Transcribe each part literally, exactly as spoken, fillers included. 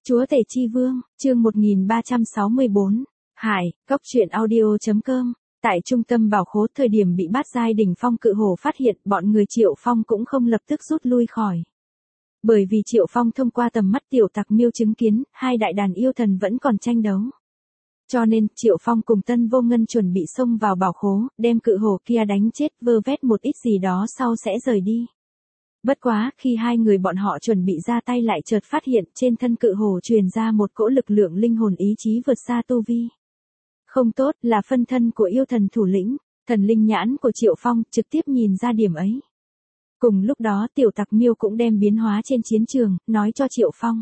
Chúa Tể Chi Vương, chương một nghìn ba trăm sáu mươi bốn. Hải, cốc truyện audio.com. Tại trung tâm bảo khố, thời điểm bị Bát Giai Đỉnh Phong cự hổ phát hiện, bọn người Triệu Phong cũng không lập tức rút lui khỏi. Bởi vì Triệu Phong thông qua tầm mắt tiểu tặc miêu chứng kiến, hai đại đàn yêu thần vẫn còn tranh đấu. Cho nên, Triệu Phong cùng Tân Vô Ngân chuẩn bị xông vào bảo khố, đem cự hổ kia đánh chết, vơ vét một ít gì đó sau sẽ rời đi. Bất quá, khi hai người bọn họ chuẩn bị ra tay lại chợt phát hiện trên thân cự hổ truyền ra một cỗ lực lượng linh hồn ý chí vượt xa tu vi. Không tốt, là phân thân của yêu thần thủ lĩnh, thần linh nhãn của Triệu Phong trực tiếp nhìn ra điểm ấy. Cùng lúc đó tiểu tặc miêu cũng đem biến hóa trên chiến trường, nói cho Triệu Phong.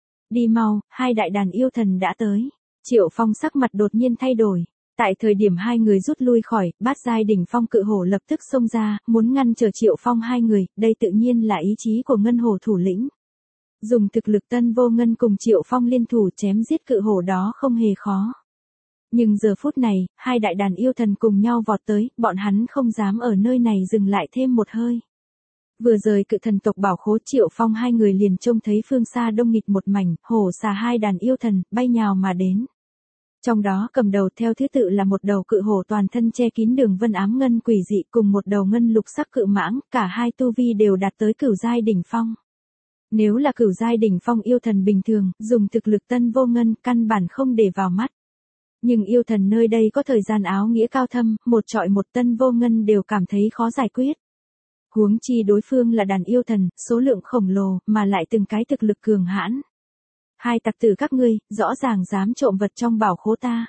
Đi mau, hai đại đàn yêu thần đã tới. Triệu Phong sắc mặt đột nhiên thay đổi. Tại thời điểm hai người rút lui khỏi, Bát Giai Đỉnh Phong cự hổ lập tức xông ra, muốn ngăn trở Triệu Phong hai người, đây tự nhiên là ý chí của Ngân Hổ thủ lĩnh. Dùng thực lực Tân Vô Ngân cùng Triệu Phong liên thủ chém giết cự hổ đó không hề khó. Nhưng giờ phút này, hai đại đàn yêu thần cùng nhau vọt tới, bọn hắn không dám ở nơi này dừng lại thêm một hơi. Vừa rời cự thần tộc bảo khố, Triệu Phong hai người liền trông thấy phương xa đông nghịt một mảnh, hổ xà hai đàn yêu thần, bay nhào mà đến. Trong đó cầm đầu theo thứ tự là một đầu cự hổ toàn thân che kín đường vân ám ngân quỷ dị cùng một đầu ngân lục sắc cự mãng, cả hai tu vi đều đạt tới cửu giai đỉnh phong. Nếu là cửu giai đỉnh phong yêu thần bình thường, dùng thực lực Tân Vô Ngân căn bản không để vào mắt. Nhưng yêu thần nơi đây có thời gian áo nghĩa cao thâm, một trọi một Tân Vô Ngân đều cảm thấy khó giải quyết. Huống chi đối phương là đàn yêu thần, số lượng khổng lồ, mà lại từng cái thực lực cường hãn. Hai tặc tử các ngươi, rõ ràng dám trộm vật trong bảo khố ta.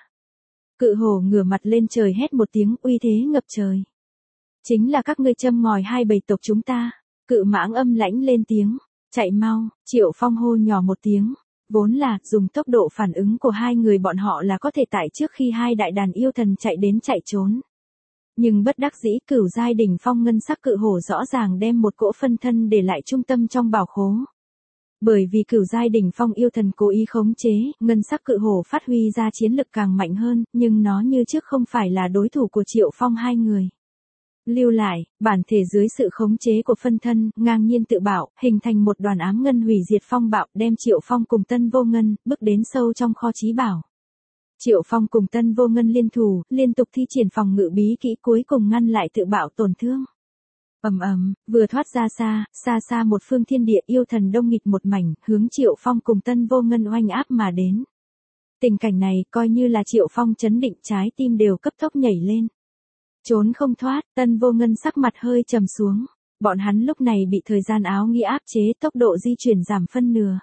Cự hổ ngửa mặt lên trời hét một tiếng, uy thế ngập trời. Chính là các ngươi châm ngòi hai bầy tộc chúng ta. Cự mãng âm lãnh lên tiếng, chạy mau. Triệu Phong hô nhỏ một tiếng. Vốn là, dùng tốc độ phản ứng của hai người bọn họ là có thể tại trước khi hai đại đàn yêu thần chạy đến chạy trốn. Nhưng bất đắc dĩ, cửu giai đỉnh phong ngân sắc cự hổ rõ ràng đem một cỗ phân thân để lại trung tâm trong bảo khố. Bởi vì cửu giai đỉnh phong yêu thần cố ý khống chế, ngân sắc cự hổ phát huy ra chiến lực càng mạnh hơn, nhưng nó như trước không phải là đối thủ của Triệu Phong hai người. Lưu lại, bản thể dưới sự khống chế của phân thân, ngang nhiên tự bảo, hình thành một đoàn ám ngân hủy diệt phong bạo, đem Triệu Phong cùng Tân Vô Ngân, bước đến sâu trong kho chí bảo. Triệu Phong cùng Tân Vô Ngân liên thủ, liên tục thi triển phòng ngự bí kỹ cuối cùng ngăn lại tự bạo tổn thương. Ầm ầm, vừa thoát ra xa, xa xa một phương thiên địa yêu thần đông nghịt một mảnh, hướng Triệu Phong cùng Tân Vô Ngân oanh áp mà đến. Tình cảnh này coi như là Triệu Phong chấn định, trái tim đều cấp tốc nhảy lên. Trốn không thoát, Tân Vô Ngân sắc mặt hơi trầm xuống. Bọn hắn lúc này bị thời gian áo nghĩa áp chế, tốc độ di chuyển giảm phân nửa.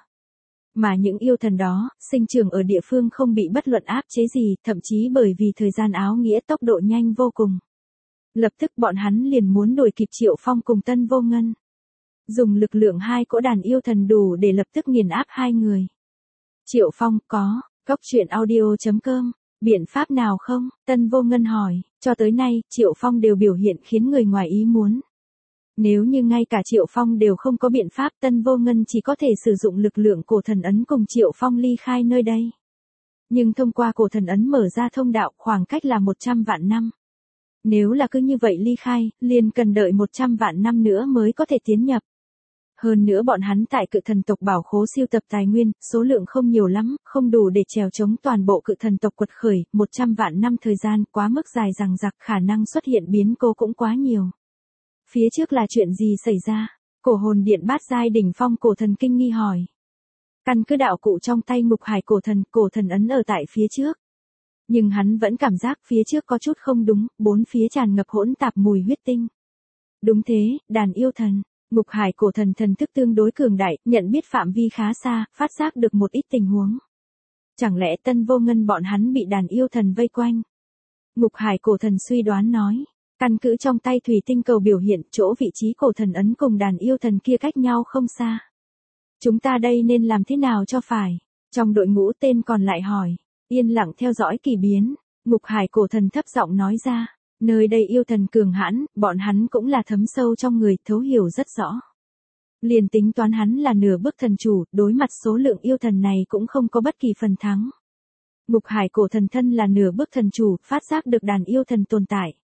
Mà những yêu thần đó, sinh trưởng ở địa phương không bị bất luận áp chế gì, thậm chí bởi vì thời gian áo nghĩa tốc độ nhanh vô cùng. Lập tức bọn hắn liền muốn đuổi kịp Triệu Phong cùng Tân Vô Ngân. Dùng lực lượng hai cỗ đàn yêu thần đủ để lập tức nghiền áp hai người. Triệu Phong, có, cốc truyện audio.com, biện pháp nào không? Tân Vô Ngân hỏi, cho tới nay, Triệu Phong đều biểu hiện khiến người ngoài ý muốn. Nếu như ngay cả Triệu Phong đều không có biện pháp, Tân Vô Ngân chỉ có thể sử dụng lực lượng cổ thần ấn cùng Triệu Phong ly khai nơi đây. Nhưng thông qua cổ thần ấn mở ra thông đạo, khoảng cách là một trăm vạn năm. Nếu là cứ như vậy ly khai, liền cần đợi một trăm vạn năm nữa mới có thể tiến nhập. Hơn nữa bọn hắn tại cự thần tộc bảo khố siêu tập tài nguyên, số lượng không nhiều lắm, không đủ để trèo chống toàn bộ cự thần tộc quật khởi, một trăm vạn năm thời gian quá mức dài dằng dặc, khả năng xuất hiện biến cố cũng quá nhiều. Phía trước là chuyện gì xảy ra? Cổ hồn điện Bát Giai Đỉnh Phong cổ thần kinh nghi hỏi. Căn cứ đạo cụ trong tay Ngục Hải cổ thần, cổ thần ấn ở tại phía trước. Nhưng hắn vẫn cảm giác phía trước có chút không đúng, bốn phía tràn ngập hỗn tạp mùi huyết tinh. Đúng thế, đàn yêu thần, Ngục Hải cổ thần thần thức tương đối cường đại, nhận biết phạm vi khá xa, phát giác được một ít tình huống. Chẳng lẽ Tân Vô Ngân bọn hắn bị đàn yêu thần vây quanh? Ngục Hải cổ thần suy đoán nói, căn cứ trong tay thủy tinh cầu biểu hiện, chỗ vị trí cổ thần ấn cùng đàn yêu thần kia cách nhau không xa. Chúng ta đây nên làm thế nào cho phải? Trong đội ngũ tên còn lại hỏi. Yên lặng theo dõi kỳ biến, Ngục Hải cổ thần thấp giọng nói ra, nơi đây yêu thần cường hãn, bọn hắn cũng là thấm sâu trong người, thấu hiểu rất rõ. Liền tính toán hắn là nửa bước thần chủ, đối mặt số lượng yêu thần này cũng không có bất kỳ phần thắng. Ngục Hải cổ thần thân là nửa bước thần chủ, phát giác được đàn yêu thần tồn tại.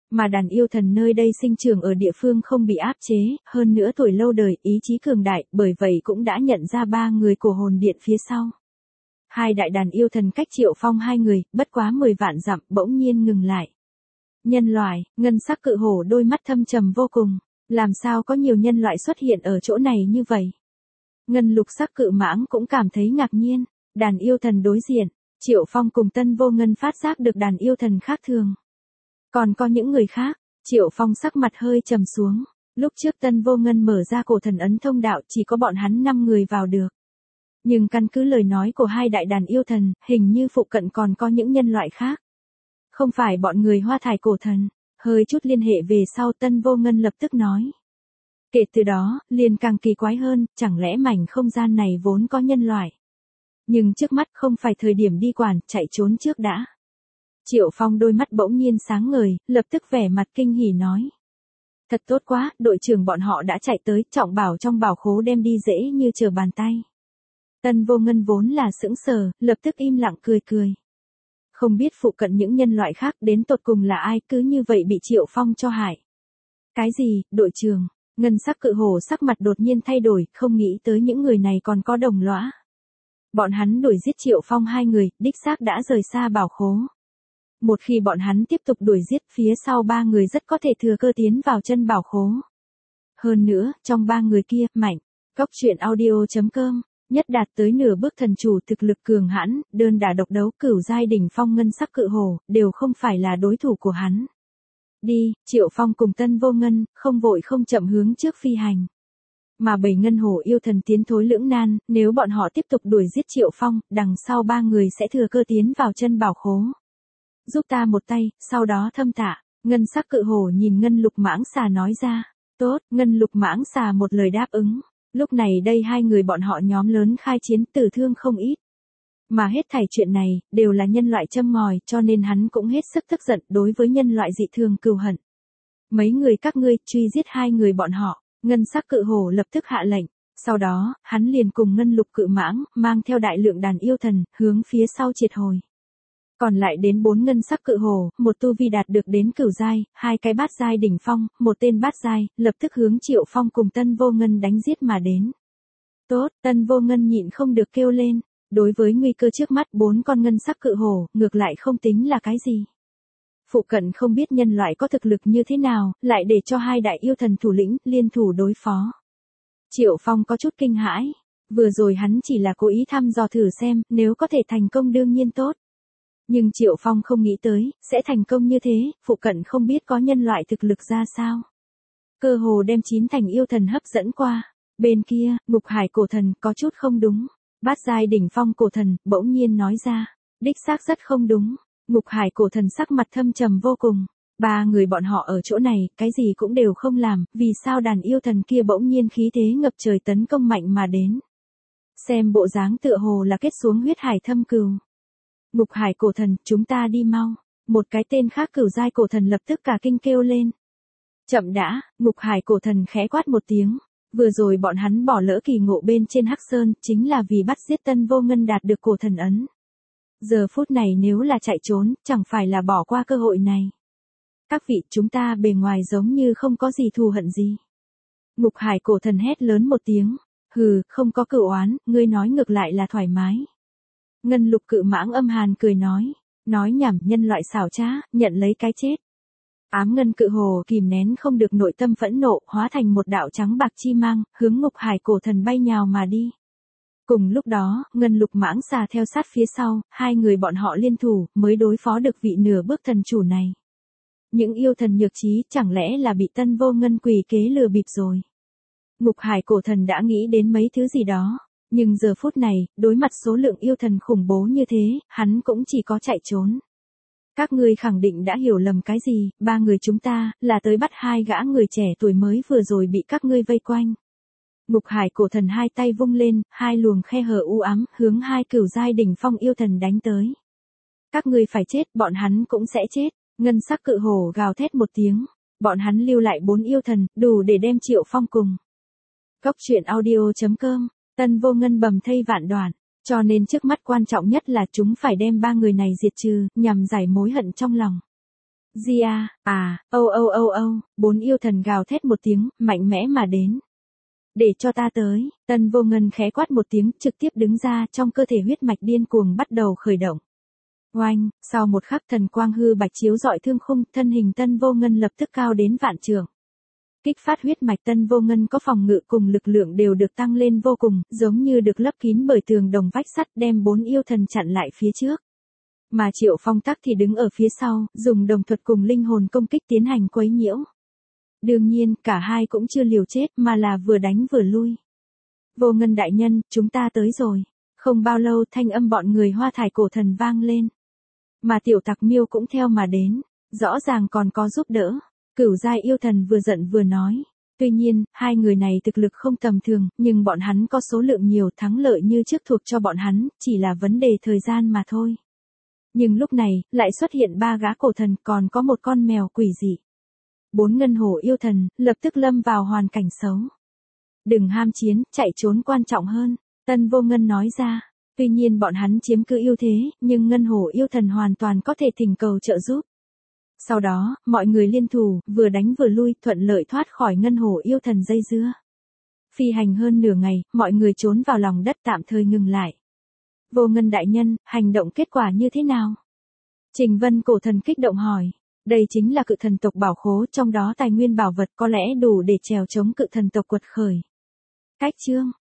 Mà đàn yêu thần nơi đây sinh trưởng ở địa phương không bị áp chế, hơn nữa tuổi lâu đời, ý chí cường đại, bởi vậy cũng đã nhận ra ba người của hồn điện phía sau. Hai đại đàn yêu thần cách Triệu Phong hai người, bất quá mười vạn dặm, bỗng nhiên ngừng lại. Nhân loại, ngân sắc cự hổ đôi mắt thâm trầm vô cùng, làm sao có nhiều nhân loại xuất hiện ở chỗ này như vậy? Ngân lục sắc cự mãng cũng cảm thấy ngạc nhiên, đàn yêu thần đối diện, Triệu Phong cùng Tân Vô Ngân phát giác được đàn yêu thần khác thường. Còn có những người khác, Triệu Phong sắc mặt hơi trầm xuống, lúc trước Tân Vô Ngân mở ra cổ thần ấn thông đạo chỉ có bọn hắn năm người vào được. Nhưng căn cứ lời nói của hai đại đàn yêu thần, hình như phụ cận còn có những nhân loại khác. Không phải bọn người Hoa Thải cổ thần, hơi chút liên hệ về sau Tân Vô Ngân lập tức nói. Kể từ đó, liền càng kỳ quái hơn, chẳng lẽ mảnh không gian này vốn có nhân loại. Nhưng trước mắt không phải thời điểm đi quản, chạy trốn trước đã. Triệu Phong đôi mắt bỗng nhiên sáng ngời, lập tức vẻ mặt kinh hỉ nói. Thật tốt quá, đội trưởng bọn họ đã chạy tới, trọng bảo trong bảo khố đem đi dễ như trở bàn tay. Tân Vô Ngân vốn là sững sờ, lập tức im lặng cười cười. Không biết phụ cận những nhân loại khác đến tột cùng là ai, cứ như vậy bị Triệu Phong cho hại. Cái gì, đội trưởng? Ngân sắc cự hổ sắc mặt đột nhiên thay đổi, không nghĩ tới những người này còn có đồng lõa. Bọn hắn đuổi giết Triệu Phong hai người, đích xác đã rời xa bảo khố. Một khi bọn hắn tiếp tục đuổi giết, phía sau ba người rất có thể thừa cơ tiến vào chân bảo khố. Hơn nữa, trong ba người kia, mạnh, Cốc truyện audio chấm com, nhất đạt tới nửa bước thần chủ thực lực cường hãn, đơn đả độc đấu cửu giai đỉnh phong ngân sắc cự hổ, đều không phải là đối thủ của hắn. Đi, Triệu Phong cùng Tân Vô Ngân, không vội không chậm hướng trước phi hành. Mà bảy ngân hổ yêu thần tiến thối lưỡng nan, nếu bọn họ tiếp tục đuổi giết Triệu Phong, đằng sau ba người sẽ thừa cơ tiến vào chân bảo khố. Giúp ta một tay, sau đó thâm tạ, ngân sắc cự hổ nhìn ngân lục mãng xà nói ra. Tốt, ngân lục mãng xà một lời đáp ứng. Lúc này đây hai người bọn họ nhóm lớn khai chiến tử thương không ít. Mà hết thảy chuyện này, đều là nhân loại châm ngòi, cho nên hắn cũng hết sức tức giận đối với nhân loại dị thường cừu hận. Mấy người các ngươi, truy giết hai người bọn họ, ngân sắc cự hổ lập tức hạ lệnh. Sau đó, hắn liền cùng ngân lục cự mãng, mang theo đại lượng đàn yêu thần, hướng phía sau triệt hồi. Còn lại đến bốn ngân sắc cự hổ, một tu vi đạt được đến cửu giai, hai cái bát giai đỉnh phong, một tên bát giai, lập tức hướng Triệu Phong cùng Tân Vô Ngân đánh giết mà đến. Tốt, Tân Vô Ngân nhịn không được kêu lên, đối với nguy cơ trước mắt bốn con ngân sắc cự hổ, ngược lại không tính là cái gì. Phụ cận không biết nhân loại có thực lực như thế nào, lại để cho hai đại yêu thần thủ lĩnh, liên thủ đối phó. Triệu Phong có chút kinh hãi, vừa rồi hắn chỉ là cố ý thăm dò thử xem, nếu có thể thành công đương nhiên tốt. Nhưng Triệu Phong không nghĩ tới, sẽ thành công như thế, phụ cận không biết có nhân loại thực lực ra sao. Cơ hồ đem chín thành yêu thần hấp dẫn qua. Bên kia, Ngục Hải cổ thần có chút không đúng. Bát giai đỉnh phong cổ thần, bỗng nhiên nói ra. Đích xác rất không đúng. Ngục Hải cổ thần sắc mặt thâm trầm vô cùng. Ba người bọn họ ở chỗ này, cái gì cũng đều không làm, vì sao đàn yêu thần kia bỗng nhiên khí thế ngập trời tấn công mạnh mà đến. Xem bộ dáng tựa hồ là kết xuống huyết hải thâm cừu. Ngục Hải cổ thần, chúng ta đi mau. Một cái tên khác cửu giai cổ thần lập tức cả kinh kêu lên. Chậm đã, Ngục Hải cổ thần khẽ quát một tiếng. Vừa rồi bọn hắn bỏ lỡ kỳ ngộ bên trên Hắc Sơn, chính là vì bắt giết Tân Vô Ngân đạt được cổ thần ấn. Giờ phút này nếu là chạy trốn, chẳng phải là bỏ qua cơ hội này. Các vị, chúng ta bề ngoài giống như không có gì thù hận gì. Ngục Hải cổ thần hét lớn một tiếng. Hừ, không có cửu oán, ngươi nói ngược lại là thoải mái. Ngân lục cự mãng âm hàn cười nói. Nói nhảm, nhân loại xảo trá, nhận lấy cái chết. Ám ngân cự hồ kìm nén không được nội tâm phẫn nộ, hóa thành một đạo trắng bạc chi mang, hướng Ngục Hải cổ thần bay nhào mà đi. Cùng lúc đó, ngân lục mãng xà theo sát phía sau, hai người bọn họ liên thủ, mới đối phó được vị nửa bước thần chủ này. Những yêu thần nhược trí, chẳng lẽ là bị Tân Vô Ngân quỷ kế lừa bịp rồi. Ngục Hải cổ thần đã nghĩ đến mấy thứ gì đó. Nhưng giờ phút này, đối mặt số lượng yêu thần khủng bố như thế, hắn cũng chỉ có chạy trốn. Các ngươi khẳng định đã hiểu lầm cái gì, ba người chúng ta, là tới bắt hai gã người trẻ tuổi mới vừa rồi bị các ngươi vây quanh. Ngục Hải cổ thần hai tay vung lên, hai luồng khe hở u ám, hướng hai cửu giai đỉnh phong yêu thần đánh tới. Các ngươi phải chết, bọn hắn cũng sẽ chết. Ngân sắc cự hổ gào thét một tiếng. Bọn hắn lưu lại bốn yêu thần, đủ để đem Triệu Phong cùng. Cốc truyện audio chấm com, Tân Vô Ngân bầm thây vạn đoạn. Cho nên trước mắt quan trọng nhất là chúng phải đem ba người này diệt trừ, nhằm giải mối hận trong lòng. Gia, à, âu âu âu âu, bốn yêu thần gào thét một tiếng, mạnh mẽ mà đến. Để cho ta tới, Tân Vô Ngân khẽ quát một tiếng, trực tiếp đứng ra, trong cơ thể huyết mạch điên cuồng bắt đầu khởi động. Oanh, sau một khắc thần quang hư bạch chiếu rọi thương khung, thân hình Tân Vô Ngân lập tức cao đến vạn trượng. Kích phát huyết mạch Tân Vô Ngân có phòng ngự cùng lực lượng đều được tăng lên vô cùng, giống như được lấp kín bởi tường đồng vách sắt đem bốn yêu thần chặn lại phía trước. Mà Triệu Phong tắc thì đứng ở phía sau, dùng đồng thuật cùng linh hồn công kích tiến hành quấy nhiễu. Đương nhiên, cả hai cũng chưa liều chết mà là vừa đánh vừa lui. Vô Ngân đại nhân, chúng ta tới rồi. Không bao lâu thanh âm bọn người Hoa Thải cổ thần vang lên. Mà tiểu tặc miêu cũng theo mà đến, rõ ràng còn có giúp đỡ. Cửu giai yêu thần vừa giận vừa nói. Tuy nhiên, hai người này thực lực không tầm thường, nhưng bọn hắn có số lượng nhiều, thắng lợi như trước thuộc cho bọn hắn, chỉ là vấn đề thời gian mà thôi. Nhưng lúc này, lại xuất hiện ba gã cổ thần, còn có một con mèo quỷ dị. Bốn ngân hổ yêu thần, lập tức lâm vào hoàn cảnh xấu. Đừng ham chiến, chạy trốn quan trọng hơn, Tân Vô Ngân nói ra. Tuy nhiên bọn hắn chiếm cứ ưu thế, nhưng ngân hổ yêu thần hoàn toàn có thể thỉnh cầu trợ giúp. Sau đó, mọi người liên thủ, vừa đánh vừa lui, thuận lợi thoát khỏi ngân hổ yêu thần dây dưa. Phi hành hơn nửa ngày, mọi người trốn vào lòng đất tạm thời ngừng lại. Vô Ngân đại nhân, hành động kết quả như thế nào? Trình Vân cổ thần kích động hỏi. Đây chính là cự thần tộc bảo khố, trong đó tài nguyên bảo vật có lẽ đủ để trèo chống cự thần tộc quật khởi. Cách chương